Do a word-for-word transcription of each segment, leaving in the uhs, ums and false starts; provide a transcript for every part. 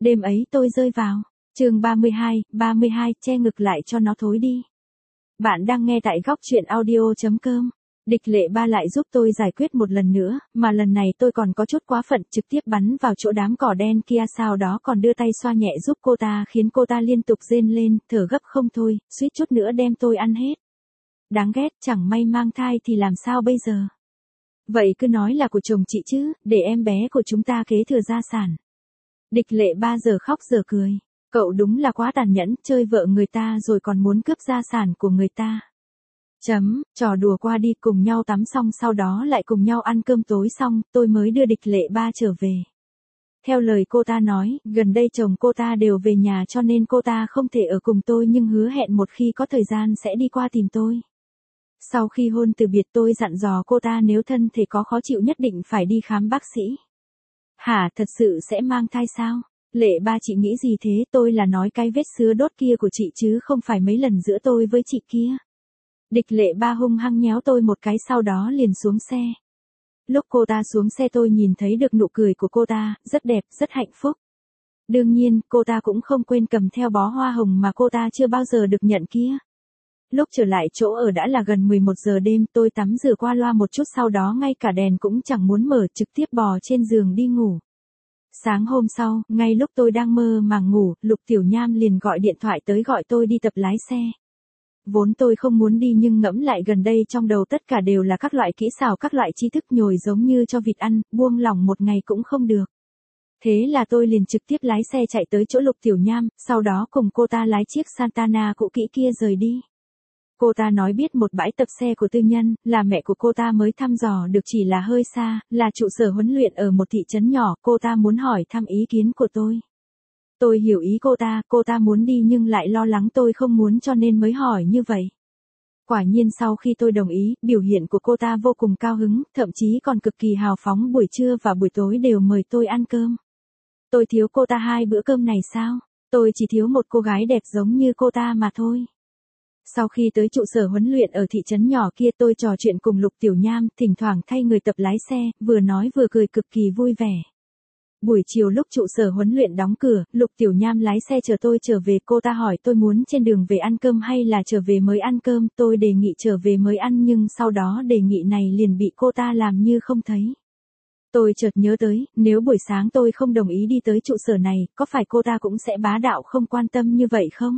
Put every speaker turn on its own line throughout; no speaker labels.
Đêm ấy tôi rơi vào. Chương ba mươi hai, ba mươi hai, che ngực lại cho nó thối đi. Bạn đang nghe tại góc truyện audio chấm com. Địch Lệ Ba lại giúp tôi giải quyết một lần nữa, mà lần này tôi còn có chút quá phận, trực tiếp bắn vào chỗ đám cỏ đen kia, sau đó còn đưa tay xoa nhẹ giúp cô ta, khiến cô ta liên tục rên lên, thở gấp không thôi, suýt chút nữa đem tôi ăn hết. Đáng ghét, chẳng may mang thai thì làm sao bây giờ? Vậy cứ nói là của chồng chị chứ, để em bé của chúng ta kế thừa gia sản. Địch Lệ Ba giờ khóc giờ cười. Cậu đúng là quá tàn nhẫn, chơi vợ người ta rồi còn muốn cướp gia sản của người ta. Chấm, trò đùa qua đi, cùng nhau tắm xong sau đó lại cùng nhau ăn cơm tối xong, tôi mới đưa Địch Lệ Ba trở về. Theo lời cô ta nói, gần đây chồng cô ta đều về nhà cho nên cô ta không thể ở cùng tôi, nhưng hứa hẹn một khi có thời gian sẽ đi qua tìm tôi. Sau khi hôn từ biệt, tôi dặn dò cô ta nếu thân thể có khó chịu nhất định phải đi khám bác sĩ. Hả, thật sự sẽ mang thai sao? Lệ Ba, chị nghĩ gì thế? Tôi là nói cái vết sứa đốt kia của chị chứ không phải mấy lần giữa tôi với chị kia. Địch Lệ Ba hung hăng nhéo tôi một cái, sau đó liền xuống xe. Lúc cô ta xuống xe tôi nhìn thấy được nụ cười của cô ta, rất đẹp, rất hạnh phúc. Đương nhiên, cô ta cũng không quên cầm theo bó hoa hồng mà cô ta chưa bao giờ được nhận kia. Lúc trở lại chỗ ở đã là gần mười một giờ đêm, tôi tắm rửa qua loa một chút, sau đó ngay cả đèn cũng chẳng muốn mở, trực tiếp bò trên giường đi ngủ. Sáng hôm sau, ngay lúc tôi đang mơ màng ngủ, Lục Tiểu Nham liền gọi điện thoại tới gọi tôi đi tập lái xe. Vốn tôi không muốn đi nhưng ngẫm lại gần đây trong đầu tất cả đều là các loại kỹ xảo, các loại tri thức nhồi giống như cho vịt ăn, buông lỏng một ngày cũng không được. Thế là tôi liền trực tiếp lái xe chạy tới chỗ Lục Tiểu Nham, sau đó cùng cô ta lái chiếc Santana cũ kỹ kia rời đi. Cô ta nói biết một bãi tập xe của tư nhân, là mẹ của cô ta mới thăm dò được, chỉ là hơi xa, là trụ sở huấn luyện ở một thị trấn nhỏ, cô ta muốn hỏi thăm ý kiến của tôi. Tôi hiểu ý cô ta, cô ta muốn đi nhưng lại lo lắng tôi không muốn cho nên mới hỏi như vậy. Quả nhiên sau khi tôi đồng ý, biểu hiện của cô ta vô cùng cao hứng, thậm chí còn cực kỳ hào phóng, buổi trưa và buổi tối đều mời tôi ăn cơm. Tôi thiếu cô ta hai bữa cơm này sao? Tôi chỉ thiếu một cô gái đẹp giống như cô ta mà thôi. Sau khi tới trụ sở huấn luyện ở thị trấn nhỏ kia, tôi trò chuyện cùng Lục Tiểu Nham, thỉnh thoảng thay người tập lái xe, vừa nói vừa cười cực kỳ vui vẻ. Buổi chiều lúc trụ sở huấn luyện đóng cửa, Lục Tiểu Nham lái xe chờ tôi trở về, cô ta hỏi tôi muốn trên đường về ăn cơm hay là trở về mới ăn cơm, tôi đề nghị trở về mới ăn nhưng sau đó đề nghị này liền bị cô ta làm như không thấy. Tôi chợt nhớ tới, nếu buổi sáng tôi không đồng ý đi tới trụ sở này, có phải cô ta cũng sẽ bá đạo không quan tâm như vậy không?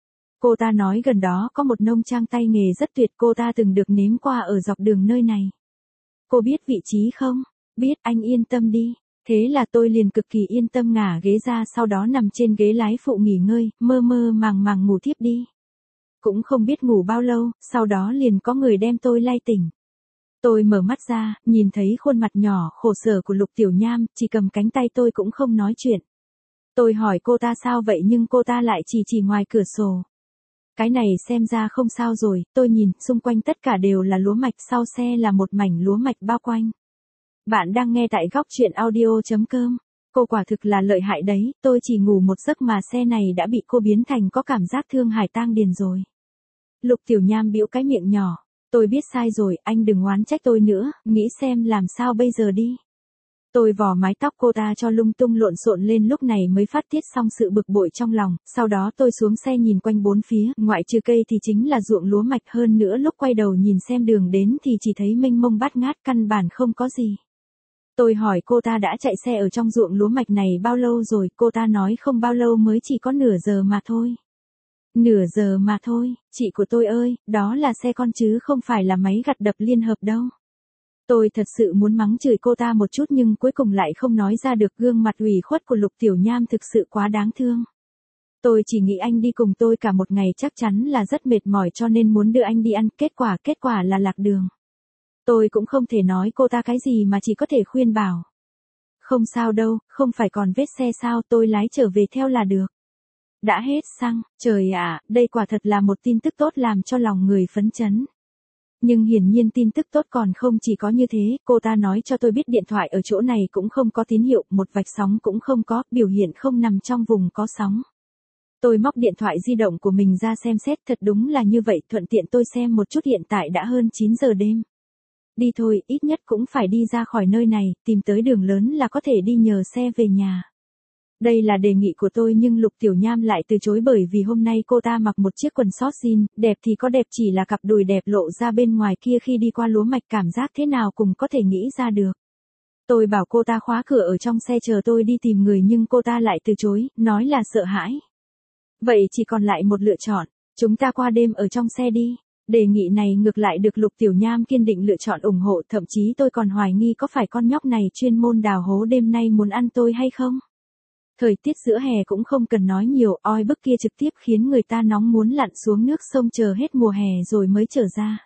Cô ta nói gần đó có một nông trang tay nghề rất tuyệt, cô ta từng được nếm qua ở dọc đường nơi này. Cô biết vị trí không? Biết, anh yên tâm đi. Thế là tôi liền cực kỳ yên tâm ngả ghế ra, sau đó nằm trên ghế lái phụ nghỉ ngơi, mơ mơ màng màng ngủ thiếp đi. Cũng không biết ngủ bao lâu, sau đó liền có người đem tôi lay tỉnh. Tôi mở mắt ra, nhìn thấy khuôn mặt nhỏ khổ sở của Lục Tiểu Nham, chỉ cầm cánh tay tôi cũng không nói chuyện. Tôi hỏi cô ta sao vậy nhưng cô ta lại chỉ chỉ ngoài cửa sổ. Cái này xem ra không sao rồi, tôi nhìn, xung quanh tất cả đều là lúa mạch, sau xe là một mảnh lúa mạch bao quanh. Bạn đang nghe tại góc truyện audio chấm com. Cô quả thực là lợi hại đấy, tôi chỉ ngủ một giấc mà xe này đã bị cô biến thành có cảm giác thương hải tang điền rồi. Lục Tiểu Nham bĩu cái miệng nhỏ, tôi biết sai rồi, anh đừng oán trách tôi nữa, nghĩ xem làm sao bây giờ đi. Tôi vò mái tóc cô ta cho lung tung lộn xộn lên, lúc này mới phát tiết xong sự bực bội trong lòng, sau đó tôi xuống xe nhìn quanh bốn phía, ngoại trừ cây thì chính là ruộng lúa mạch, hơn nữa lúc quay đầu nhìn xem đường đến thì chỉ thấy mênh mông bát ngát, căn bản không có gì. Tôi hỏi cô ta đã chạy xe ở trong ruộng lúa mạch này bao lâu rồi, cô ta nói không bao lâu, mới chỉ có nửa giờ mà thôi. Nửa giờ mà thôi, chị của tôi ơi, đó là xe con chứ không phải là máy gặt đập liên hợp đâu. Tôi thật sự muốn mắng chửi cô ta một chút nhưng cuối cùng lại không nói ra được, gương mặt ủy khuất của Lục Tiểu Nham thực sự quá đáng thương. Tôi chỉ nghĩ anh đi cùng tôi cả một ngày chắc chắn là rất mệt mỏi cho nên muốn đưa anh đi ăn, kết quả kết quả là lạc đường. Tôi cũng không thể nói cô ta cái gì mà chỉ có thể khuyên bảo. Không sao đâu, không phải còn vết xe sao, tôi lái trở về theo là được. Đã hết xăng, trời ạ, đây quả thật là một tin tức tốt làm cho lòng người phấn chấn. Nhưng hiển nhiên tin tức tốt còn không chỉ có như thế, cô ta nói cho tôi biết điện thoại ở chỗ này cũng không có tín hiệu, một vạch sóng cũng không có, biểu hiện không nằm trong vùng có sóng. Tôi móc điện thoại di động của mình ra xem xét, thật đúng là như vậy, thuận tiện tôi xem một chút, hiện tại đã hơn chín giờ đêm. Đi thôi, ít nhất cũng phải đi ra khỏi nơi này, tìm tới đường lớn là có thể đi nhờ xe về nhà. Đây là đề nghị của tôi nhưng Lục Tiểu Nham lại từ chối bởi vì hôm nay cô ta mặc một chiếc quần sót jean, đẹp thì có đẹp chỉ là cặp đùi đẹp lộ ra bên ngoài kia khi đi qua lúa mạch cảm giác thế nào cũng có thể nghĩ ra được. Tôi bảo cô ta khóa cửa ở trong xe chờ tôi đi tìm người nhưng cô ta lại từ chối, nói là sợ hãi. Vậy chỉ còn lại một lựa chọn, chúng ta qua đêm ở trong xe đi. Đề nghị này ngược lại được Lục Tiểu Nham kiên định lựa chọn ủng hộ, thậm chí tôi còn hoài nghi có phải con nhóc này chuyên môn đào hố đêm nay muốn ăn tôi hay không. Thời tiết giữa hè cũng không cần nói nhiều, oi bức kia trực tiếp khiến người ta nóng muốn lặn xuống nước sông chờ hết mùa hè rồi mới trở ra.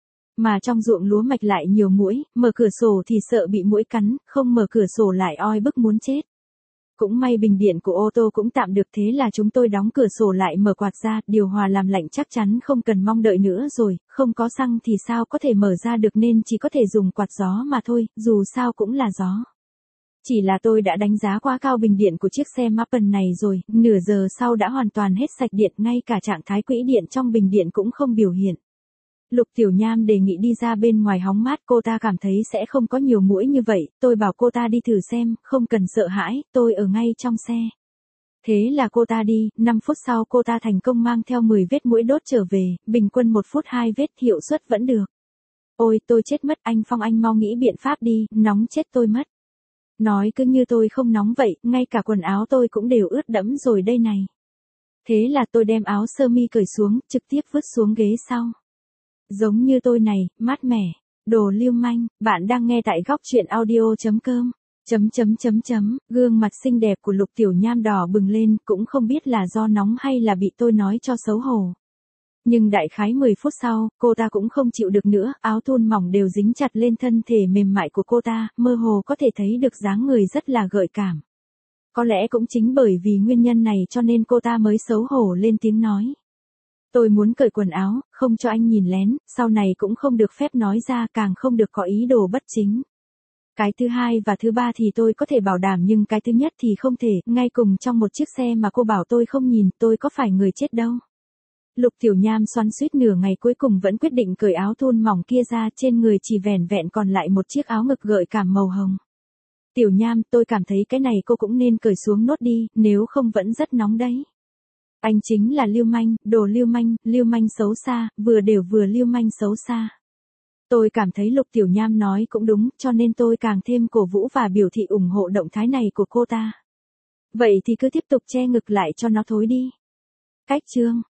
Mà trong ruộng lúa mạch lại nhiều muỗi, mở cửa sổ thì sợ bị muỗi cắn, không mở cửa sổ lại oi bức muốn chết. Cũng may bình điện của ô tô cũng tạm được thế là chúng tôi đóng cửa sổ lại mở quạt ra, điều hòa làm lạnh chắc chắn không cần mong đợi nữa rồi, không có xăng thì sao có thể mở ra được nên chỉ có thể dùng quạt gió mà thôi, dù sao cũng là gió. Chỉ là tôi đã đánh giá quá cao bình điện của chiếc xe Mappen này rồi, nửa giờ sau đã hoàn toàn hết sạch điện, ngay cả trạng thái quỹ điện trong bình điện cũng không biểu hiện. Lục Tiểu Nham đề nghị đi ra bên ngoài hóng mát, cô ta cảm thấy sẽ không có nhiều muỗi như vậy, tôi bảo cô ta đi thử xem, không cần sợ hãi, tôi ở ngay trong xe. Thế là cô ta đi, năm phút sau cô ta thành công mang theo mười vết muỗi đốt trở về, bình quân một phút hai vết, hiệu suất vẫn được. Ôi tôi chết mất, anh Phong anh mau nghĩ biện pháp đi, nóng chết tôi mất. Nói cứ như tôi không nóng vậy, ngay cả quần áo tôi cũng đều ướt đẫm rồi đây này. Thế là tôi đem áo sơ mi cởi xuống, trực tiếp vứt xuống ghế sau. Giống như tôi này, mát mẻ, đồ lưu manh, bạn đang nghe tại góc truyện audio chấm com. Chấm chấm chấm chấm, gương mặt xinh đẹp của Lục Tiểu Nham đỏ bừng lên, cũng không biết là do nóng hay là bị tôi nói cho xấu hổ. Nhưng đại khái mười phút sau, cô ta cũng không chịu được nữa, áo thun mỏng đều dính chặt lên thân thể mềm mại của cô ta, mơ hồ có thể thấy được dáng người rất là gợi cảm. Có lẽ cũng chính bởi vì nguyên nhân này cho nên cô ta mới xấu hổ lên tiếng nói. Tôi muốn cởi quần áo, không cho anh nhìn lén, sau này cũng không được phép nói ra, càng không được có ý đồ bất chính. Cái thứ hai và thứ ba thì tôi có thể bảo đảm nhưng cái thứ nhất thì không thể, ngay cùng trong một chiếc xe mà cô bảo tôi không nhìn, tôi có phải người chết đâu. Lục Tiểu Nham xoắn xuýt nửa ngày cuối cùng vẫn quyết định cởi áo thun mỏng kia ra, trên người chỉ vẻn vẹn còn lại một chiếc áo ngực gợi cảm màu hồng. Tiểu Nham, tôi cảm thấy cái này cô cũng nên cởi xuống nốt đi, nếu không vẫn rất nóng đấy. Anh chính là lưu manh, đồ lưu manh, lưu manh xấu xa, vừa đều vừa lưu manh xấu xa. Tôi cảm thấy Lục Tiểu Nham nói cũng đúng, cho nên tôi càng thêm cổ vũ và biểu thị ủng hộ động thái này của cô ta. Vậy thì cứ tiếp tục che ngực lại cho nó thối đi. Cách chương